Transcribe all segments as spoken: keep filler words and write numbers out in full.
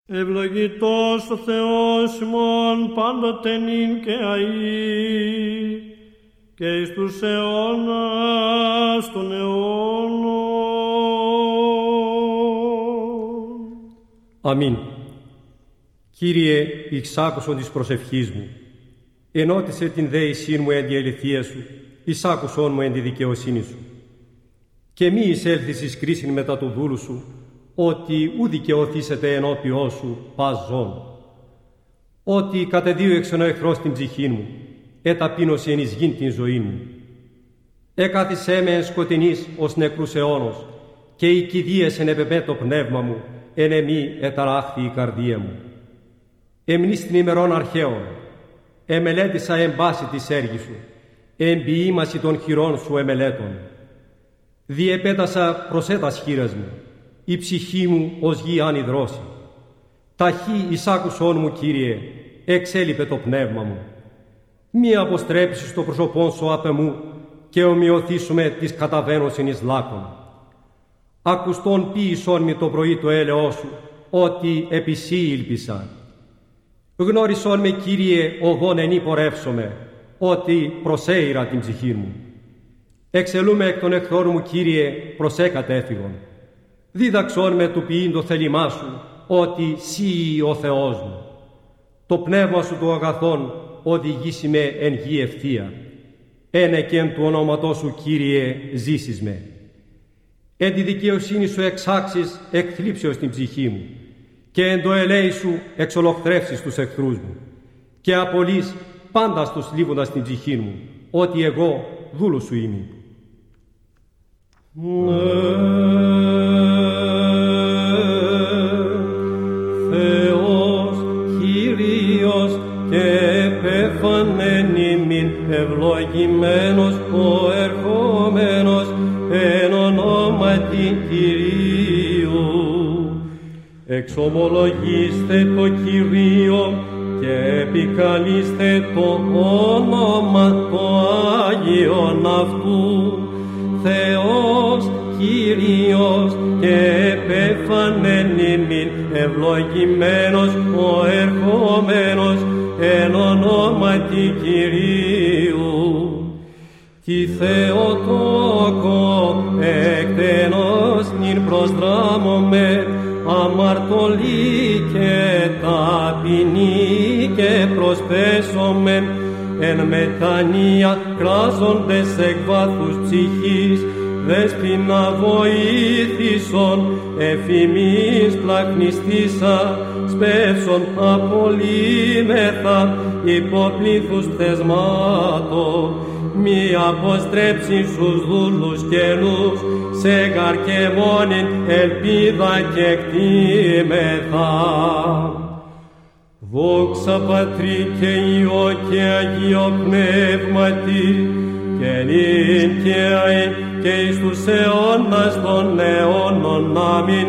Ευλογητός ο Θεός ημών πάντοτε νυν και αεί και εις τους αιώνας των αιώνων. Αμήν. Κύριε, εξάκουσον της προσευχής μου, ενώτισε την δέησή μου εν τη αληθεία σου, εισάκουσον μου εν τη δικαιοσύνη σου. Και μη εισέλθεις εις κρίσιν μετά του δούλου σου, ότι ου δικαιωθήσετε ενώπιό σου πας ζών. Ότι κατεδίωξεν ο εχθρός την ψυχή μου, εταπείνωσε εν εις γην την ζωή μου. Έκαθισέ με εν σκοτεινής ως νεκρούς αιώνος, και οι κηδείες εν επεμέ το πνεύμα μου, εν εμή εταράχθη η καρδία μου. Εμνείς την ημερών αρχαίων, εμελέτησα εν πάση της έργης σου, εν ποιήμαση των χειρών σου εμελέτων. Διεπέτασα προσέτας χείρας μου, η ψυχή μου ως γη ανιδρώση. Ταχύ εισάκουσόν μου, Κύριε, εξέλιπε το πνεύμα μου. Μη αποστρέψεις το πρόσωπόν σου απ' εμού και ομοιωθήσουμε της καταβαίνωσιν εις λάκων. Ακουστόν ποίησόν μη το πρωί το έλεό σου, ότι επί σύ ήλπισα. Γνώρισόν με, Κύριε, οδόν εν πορεύσομαι, ότι προσέειρα την ψυχή μου. Εξελούμε εκ των εχθρών μου, Κύριε, προσέ κατέφυγον. Δίδαξόν με του ποιήν το θέλημά σου, ότι σύ ο Θεός μου. Το πνεύμα σου το αγαθόν οδηγήσει με εν γη ευθεία. Ένε και εν του ονόματός σου, Κύριε, ζήσεις με. Εν τη δικαιοσύνη σου εξάξεις εκθλίψεως την ψυχή μου, και εν το ελέη σου εξολοχθρεύσεις τους εχθρούς μου, και απολύς πάντα στους λίβοντας την ψυχή μου, ότι εγώ δούλος σου είμαι. Θεός, Κύριος και επέφανεν ημίν, ευλογημένος ο ερχόμενος εν ονόματι Κυρίου. Εξομολογήστε το Κυρίο και επικαλείστε το όνομα το Άγιον αυτού. Θεός, Κύριος και επέφανεν ημίν, ευλογημένος ο ερχόμενος εν ονόματι Κυρίου. Τι Θεοτόκο εκτενώς νυν προσδράμωμε, αμαρτωλή και ταπεινή και προσπέσομεν, εν μετανία κράζοντες εκ βάθους ψυχής, δέσποινα βοήθησον, εφημείς πλακνιστήσα, σπεύσον απολύμεθα, υποπλήθους θεσμάτων, μη αποστρέψει στους δούλους καινούς, σε καρκεμόνιν ελπίδα και κτήμεθα. Δόξα Πατρί και Υιό και Αγίο Πνεύματι, και νυν και αεί και εις τους αιώνας των αιώνων. Αμήν.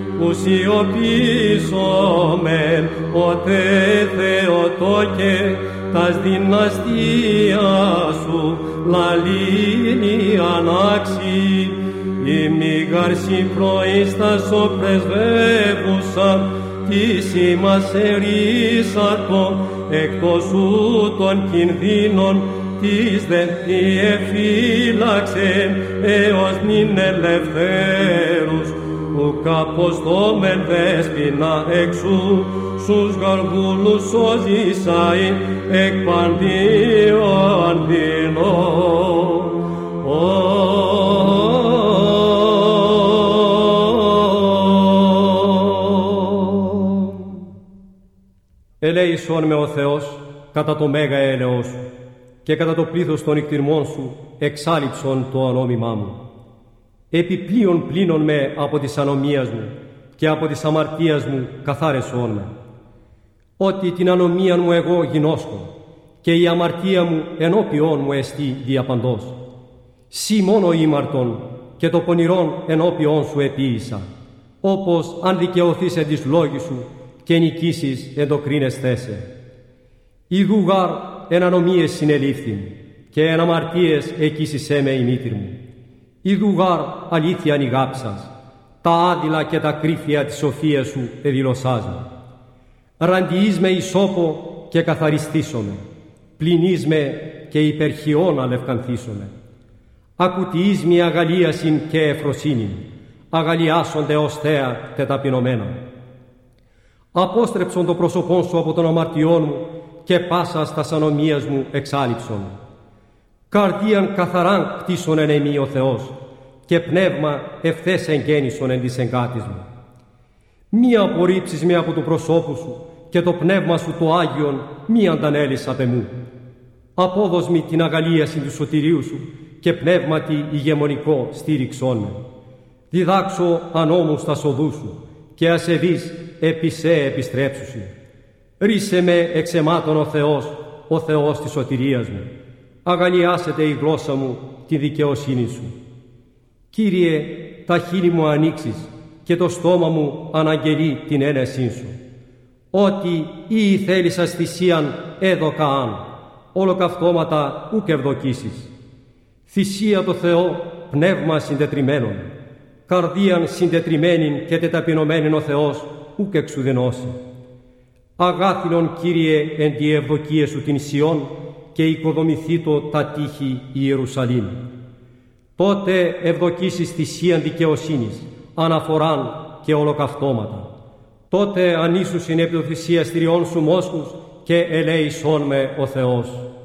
Ουσιοποιήσομεν ότε Θεοτόκε τας δυναστεία σου λαλήνη ανάξι, ημιγαρσι προίστασο πρεσβεύουσα, της ημάς ερίσαρτο εκτός σου των κινδύνων, της δε διεφύλαξεν έως νυν ελευθέρους, ουκ αποστόμεν δέσποινα εξού, στους γαργούλους σώζησαι εκ παντίων δεινών. Ελέησόν με ο Θεός κατά το μέγα έλεος σου, και κατά το πλήθος των εκτιρμών σου εξάλειψον το ονόμημά μου. Επιπλέον πλύνον με από της ανομίας μου και από της αμαρτίας μου καθάρισόν με. Ότι την ανομία μου εγώ γινώσκω και η αμαρτία μου ενώπιόν μου εστί διαπαντός. Σύ μόνο ήμαρτον και το πονηρόν ενώπιόν σου επίησα, όπως αν δικαιωθείς εν της λόγης σου και νικήσεις εν το κρίνες θέσε. Ιδού γάρ εν ανομίες συνελήφθην και εν αμαρτίες εκείσισέ με η μήτηρ μου. Ιδού γάρ αλήθεια νηγάψας, τα άδειλα και τα κρύφια της σοφίας σου εδηλωσάς μου. ραντιείς με ισόπο και καθαριστήσομαι, πληνείς με και υπερχιών αλευκανθήσομαι. Ακουτιείς μη αγαλίασιν και εφροσύνην, αγαλιάσονται ως θέα τεταπεινωμένα. Απόστρεψον το πρόσωπόν σου από των αμαρτιών μου και πάσα στα ανομίας μου εξάλειψον. Καρδίαν καθαράν κτίσον εν εμεί ο Θεός και πνεύμα ευθές εγγέννησον εν της εγκάτης μου. Μη απορρίψεις με από του προσώπου σου και το πνεύμα σου το Άγιον μη αντανέλεις απ' εμού. Απόδος μη την αγαλίαση του σωτηρίου σου και πνεύματι ηγεμονικό στήριξόν με. Διδάξω ανώμου στα σοδού σου και ασεβείς επί σε επιστρέψουσι. Ρίσε με εξαιμάτων ο Θεός, ο Θεός της σωτηρίας μου. Αγαλιάσετε η γλώσσα μου τη δικαιοσύνη σου. Κύριε, τα χείλη μου ανοίξεις και το στόμα μου αναγγελεί την ένεσή σου. Ότι ή θέλησας θυσίαν έδωκαάν, ολοκαυτώματα ουκ ευδοκίσεις. Θυσία το Θεό πνεύμα συντετριμένον, καρδίαν συντετριμένην και τεταπεινωμένην ο Θεός ουκ εξουδενώσει. Αγάθινον, Κύριε, εν τη ευδοκία σου την Σιών και οικοδομηθήτω τα τείχη Ιερουσαλήμ. Τότε ευδοκίσεις θυσίαν δικαιοσύνης, αναφοράν και ολοκαυτώματα. Τότε ανήσουσιν επί το θυσιαστηριών σου μόσχους και ελέησόν με ο Θεός.